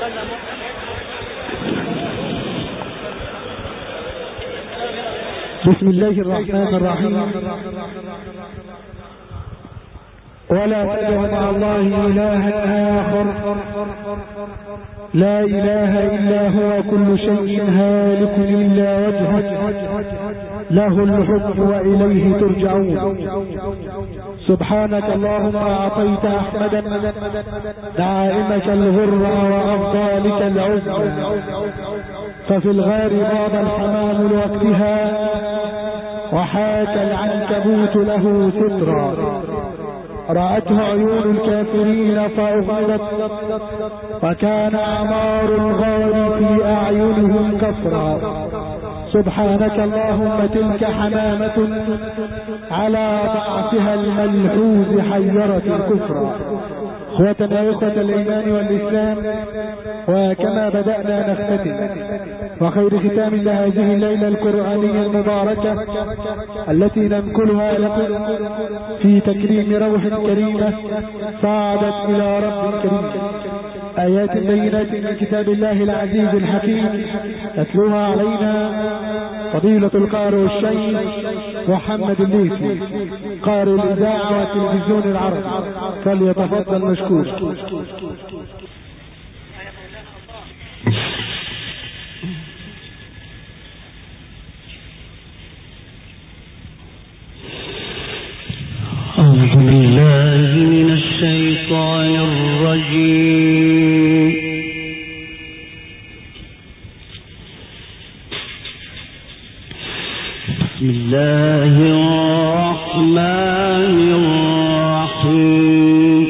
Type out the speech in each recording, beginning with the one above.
بسم الله الرحمن الرحيم. ولا تدع مع الله إلها آخر لا إله إلا هو، كل شيء هالك إلا وجهه، له الحكم وإليه ترجعون. سبحانك اللهم أعطيت أحمدا دعائمك الغرة وأفضالك العزة، ففي الغار باب الحمام لوقتها، وحاك العنكبوت له سترا، رأته عيون الكافرين فأغمضت، وكان أعمار الغار في أعينهم كفرا. سبحانك اللهم تلك حمامة على ضعفها الملحوظ حيرت الكفر. اخوتنا يا اخوة الايمان والاسلام، وكما بدأنا نختتم وخير ختام لهذه الليلة القرآنية المباركة التي ننقلها لكم في تكريم روح كريمة صعدت الى رب كريم، آيات بينات من كتاب الله العزيز الحكيم تتلوها علينا فضيلة القارئ الشيخ محمد الليثي قارئ الإذاعة والتلفزيون العربي، فليتفضل مشكور. أعوذ بالله من الشيطان الرجيم. بسم الله الرحمن الرحيم.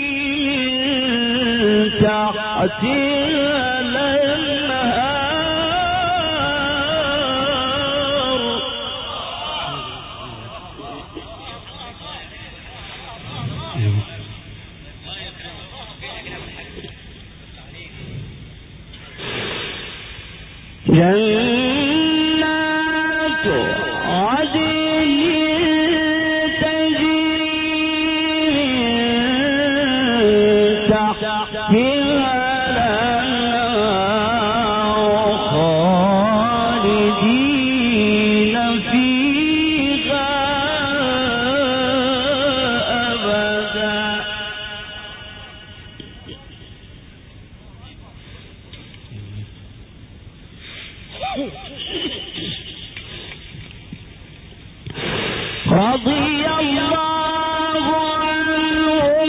تحتها الأنهار جنات عدن تجري تحتها الأنهار خالدين فيها أبدا رضي الله عنهم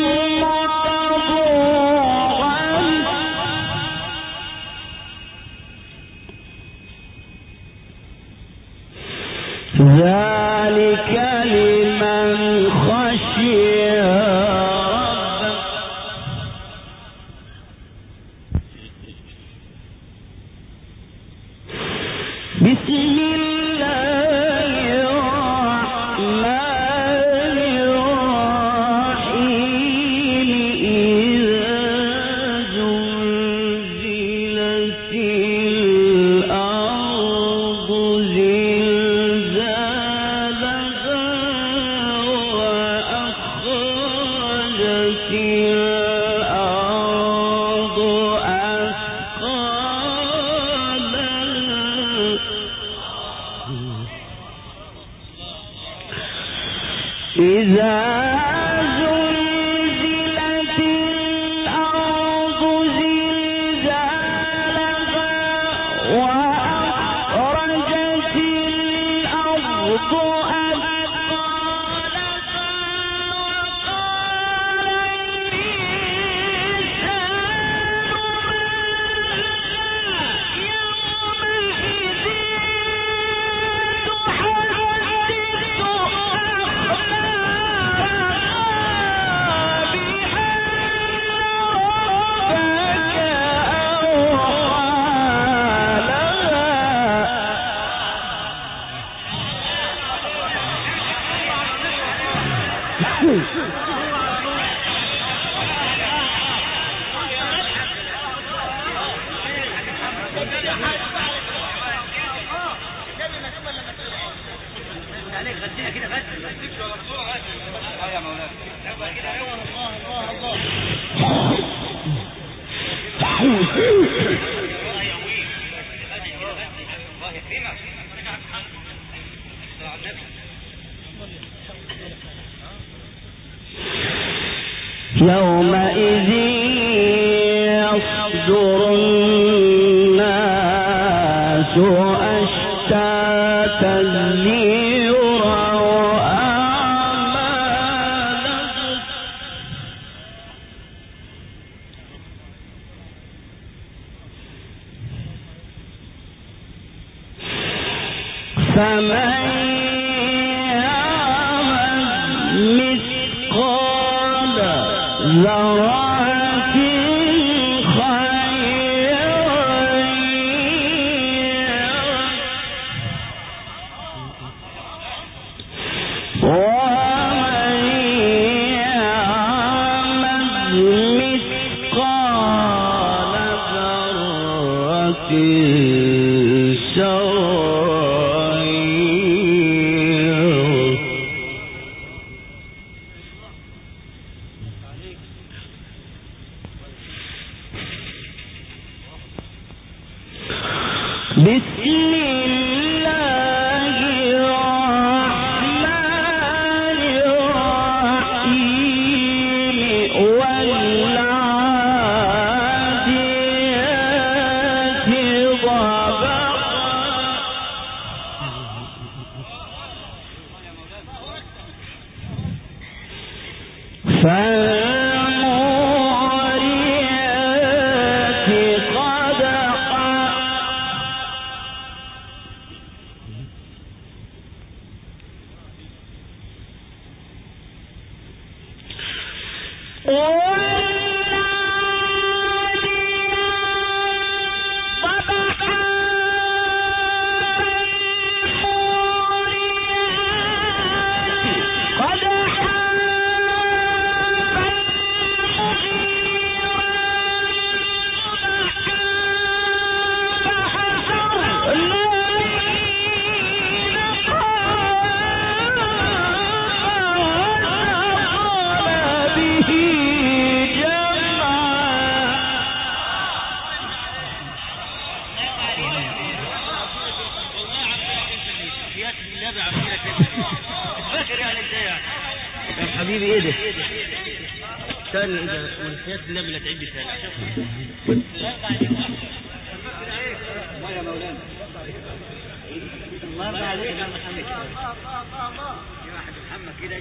ورضوا عنه ذلك لمن خشي ربه بسم الله الرحمن الرحيم إذا زلزلت الأرض زلزالها وأخرجت الأرض إذا زلزلت الأرض زلزالها وأخرجت الأرض أثقالها وقال الإنسان يومئذ تحدث يومئذ يصدر الناس أشتاتا ليروا أعمالهم فمن يعمل مثقال ذرة خيرا ومن يعمل مثقال ذرة شرا بسم الله الرحمن الرحيم والعاديات ضبحا فالموريات قدحا والحياة الله لا تعد ثاني. يا مولانا الله يرضى عليك يا محمد. يا واحد محمد كده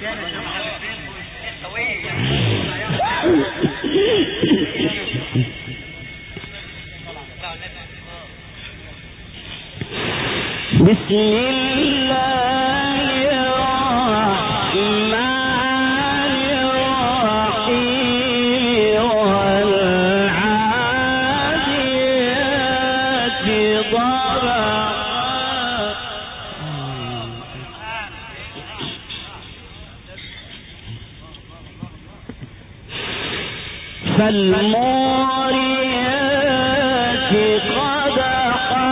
بسم الله الرحمن الرحيم والعاديات ضبحا فالموريات قدحا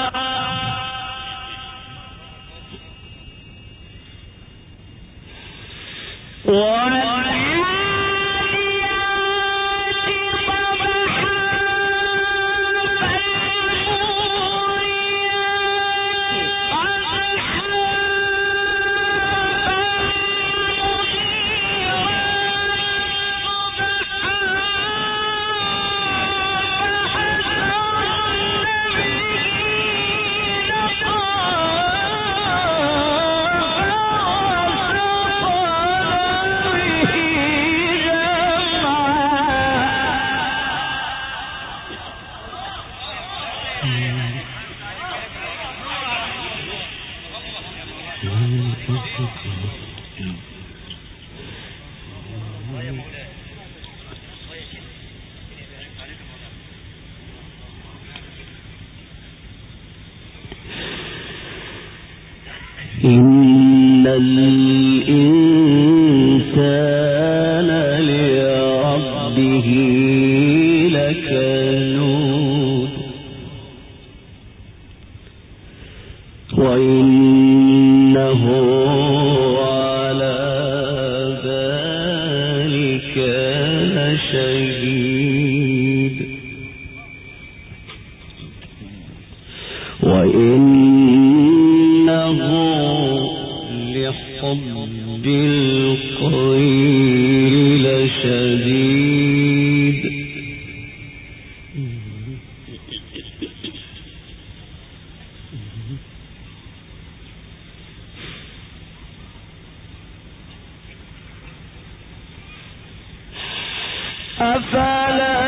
إن الإنسان لربه لكنود وإنه على ذلك لشهيد وإنه لحب الخير لشديد أفلا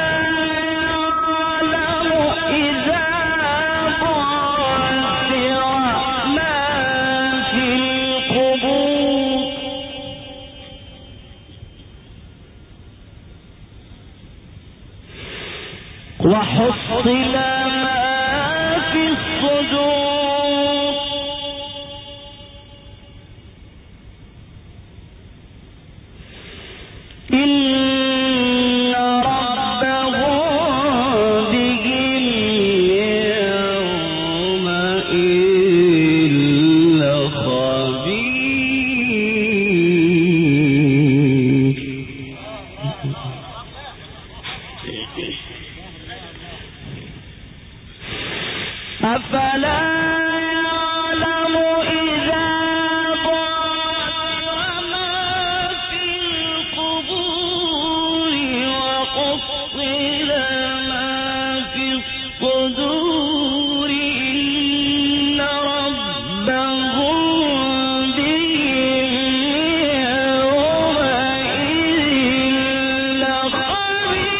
وحصل ما في الصدور إن ربهم بهم يومئذ لخبير أفلا يعلم إذا بعثر ما في القبور وحصل ما في الصدور إن ربهم بهم يومئذ لخبير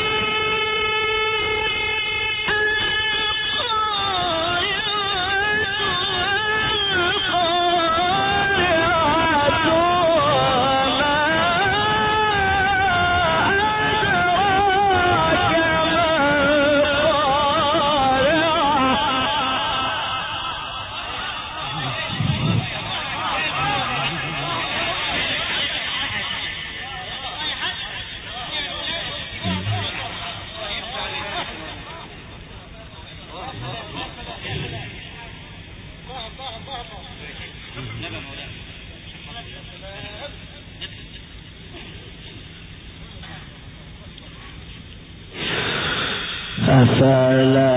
أفلا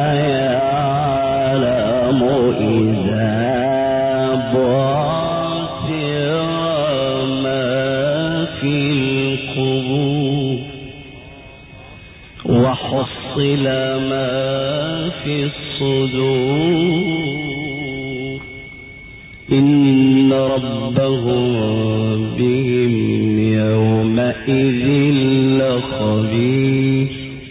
يعلم إذا بعثر ما في وحصل ما في الصدور إن ربهم بهم يومئذ لخبير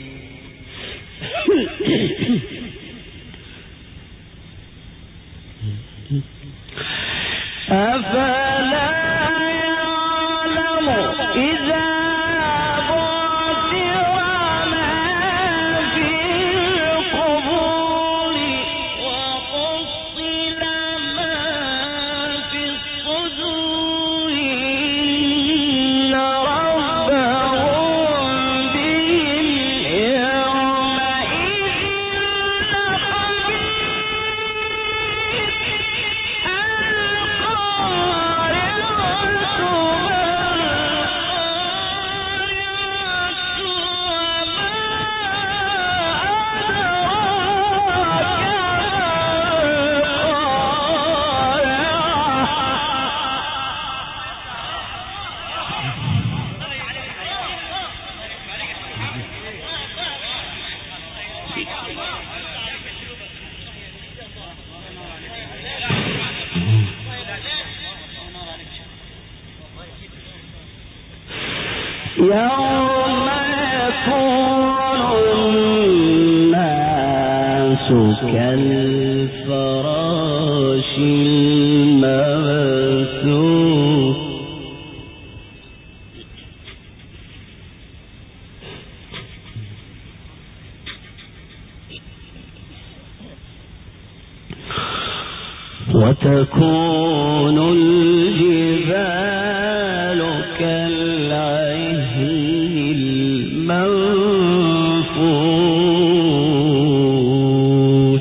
أفلا يعلم إذا يوم يكون الناس كالفراش المبثوث وتكون الجبال كالعهن المنفوش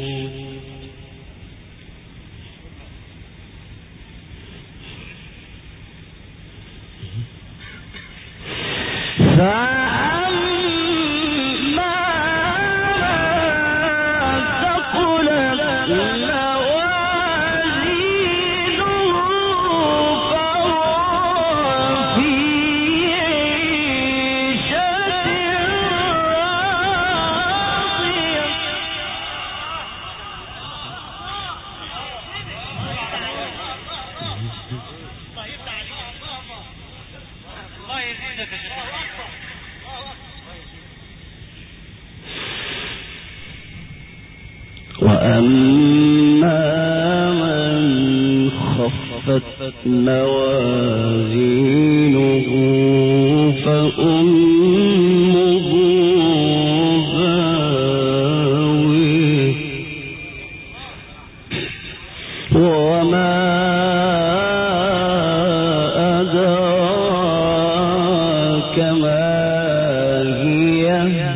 فأما ثقلت وأما من خفت موازينه فأمه هاوية وما أدراك ما هي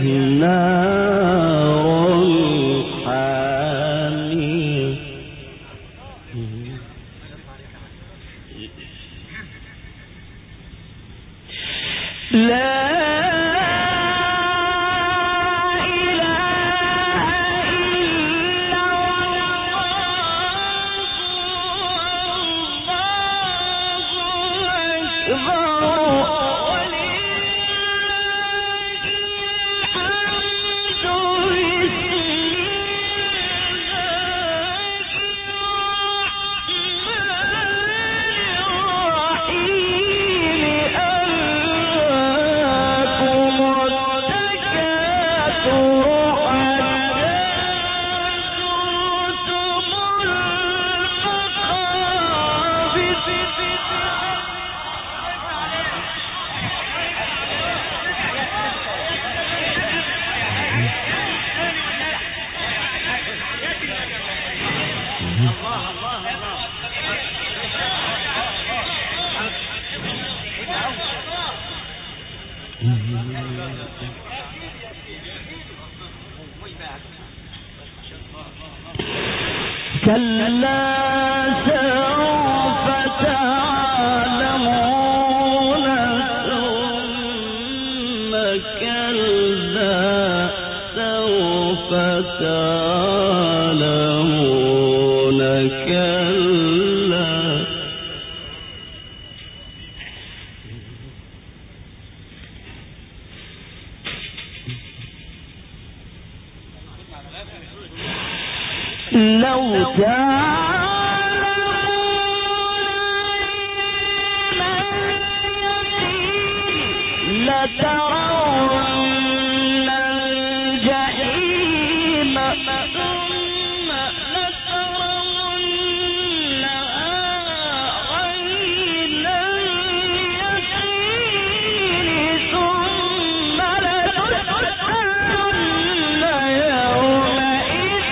نار حامية لا كلا سوف تعلمون ثم كلا سوف تعلمون كلا لو لترون الجحيم ثم لترونها عين اليقين ثم لتسألن يومئذ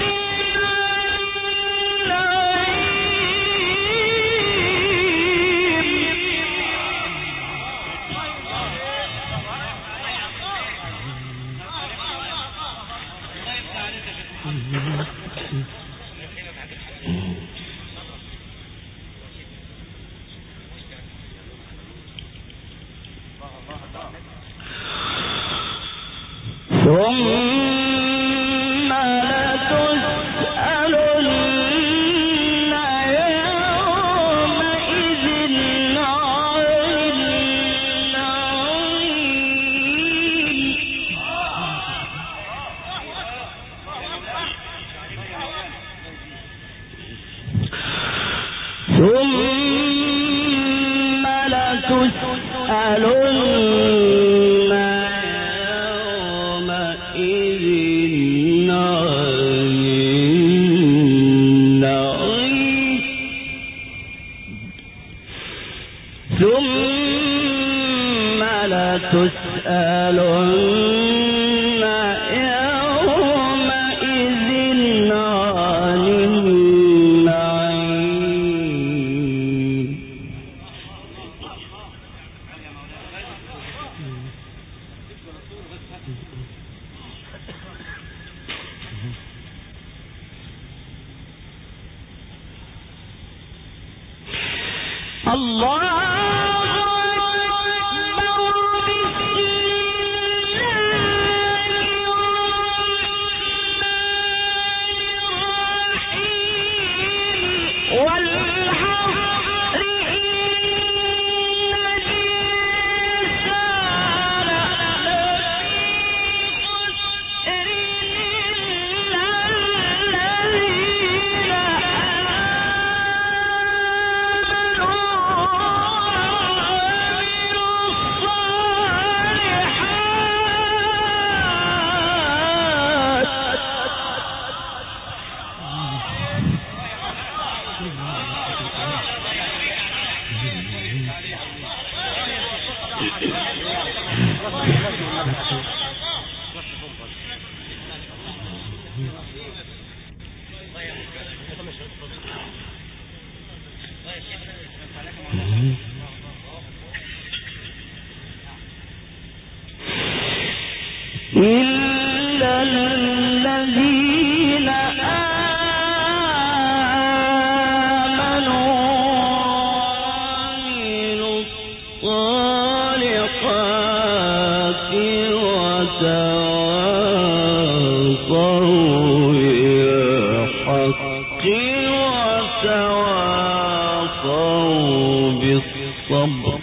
ثم لتسألن يومئذ عن النعيم ثم لتسألن تسألن يومئذ عن النعيم الله إلا الذين آمنوا وعملوا الصالحات وتواصوا بالحق وتواصوا بالصبر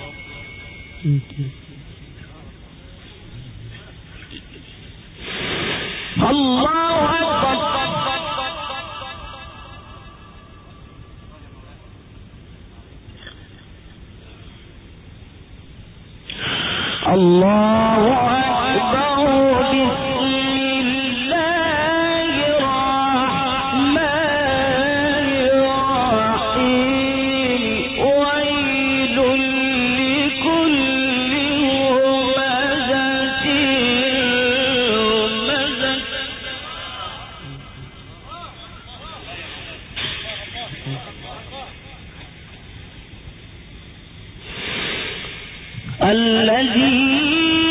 الله أكبر الله أكبر بسم الله الرحمن الرحيم ويل لكل همزة لمزة الذي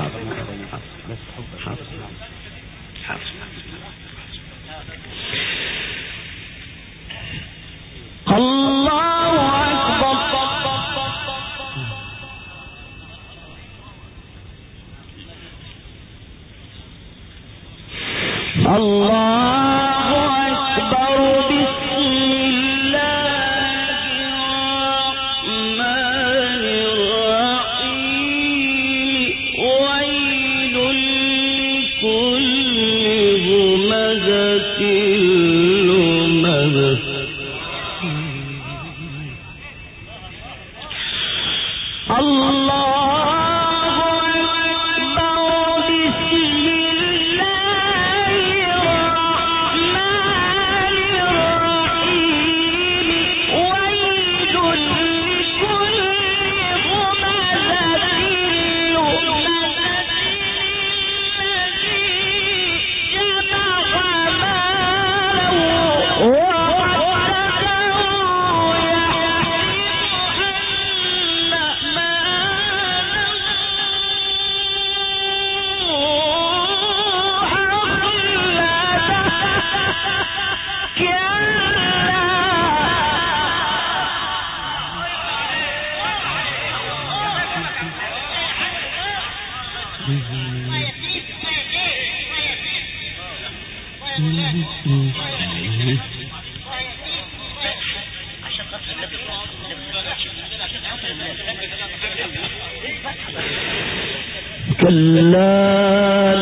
كلا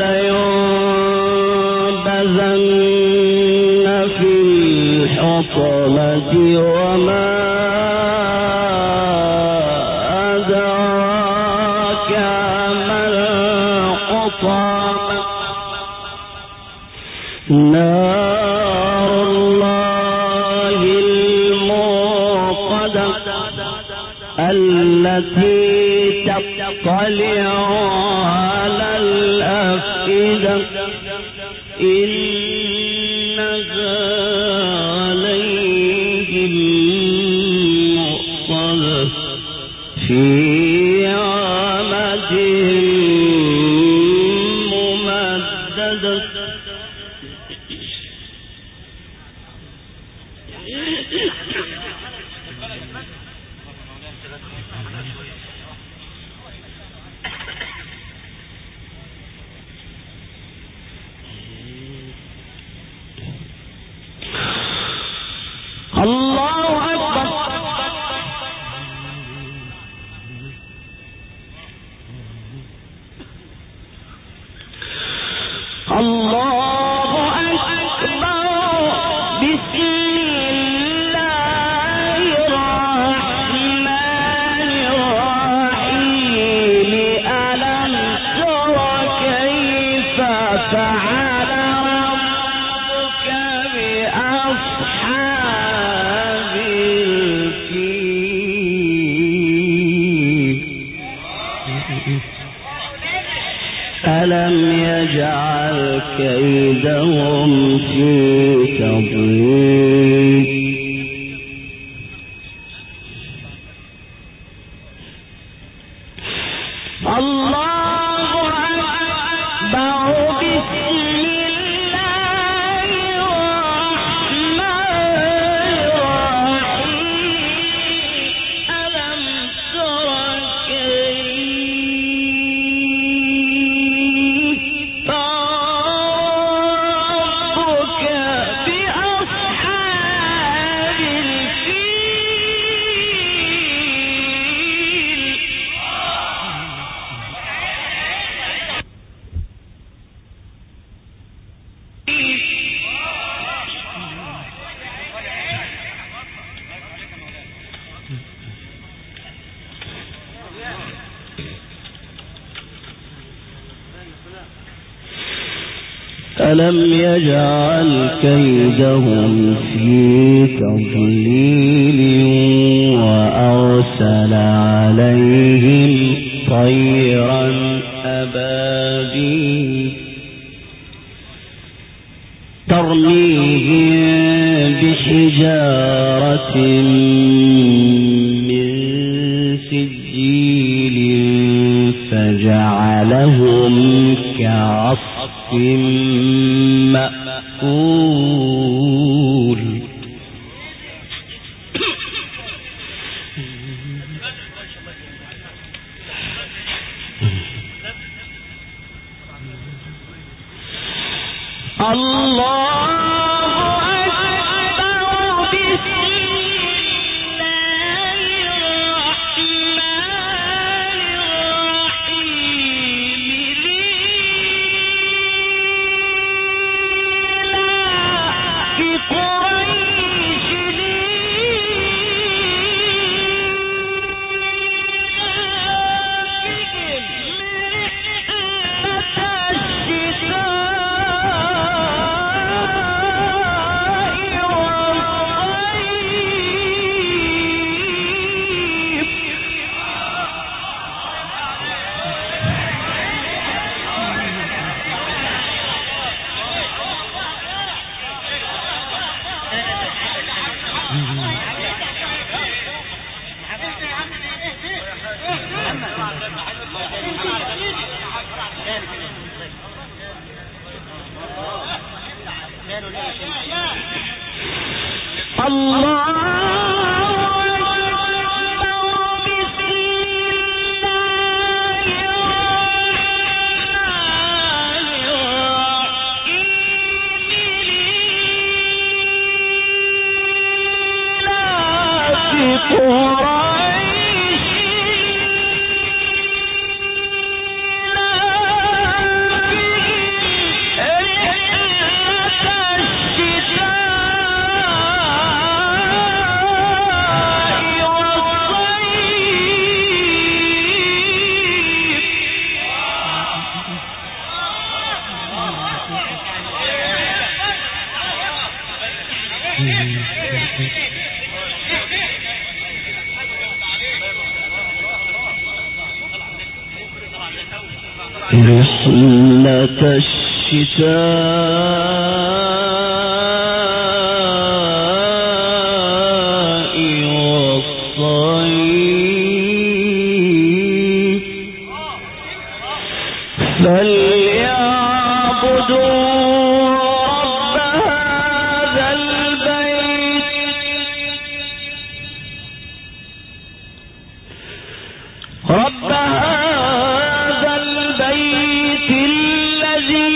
لينبذن في الحطمة وما أدراك ما الحطمة نار الله الموقدة التي تطلع على الأفئدة إنها عليهم مؤصدة في عمد ممددة ألم يجعل كيدهم في تضليل الله أكبر بسم الله الرحمن الرحيم ألم تر كيف ربك بأصحاب الفيل ألم يجعل كيدهم في تضليل وأرسل عليهم طيرا أبابيل ترميهم بحجارة من سجيل فجعلهم فهم كعصف مأكول رحلة الشتاء والصيف فليعبدوا رب هذا البيت الذي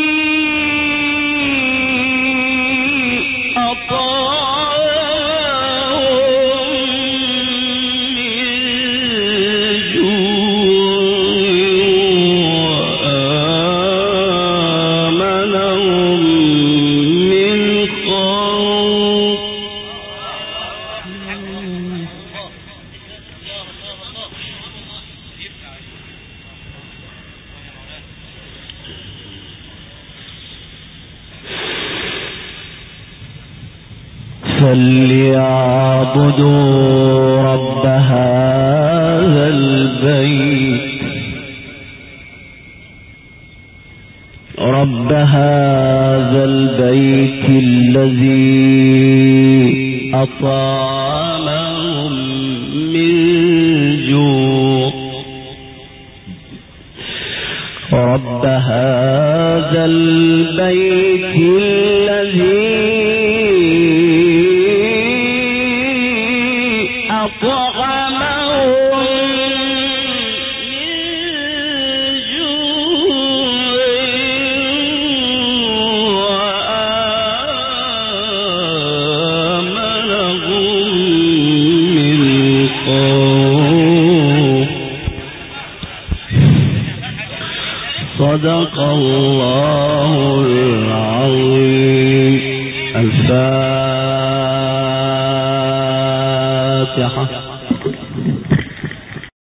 فليعبدوا رب هذا البيت الذي أطعمهم من جوع رب هذا البيت الذي صدق الله العظيم. الفاتحة.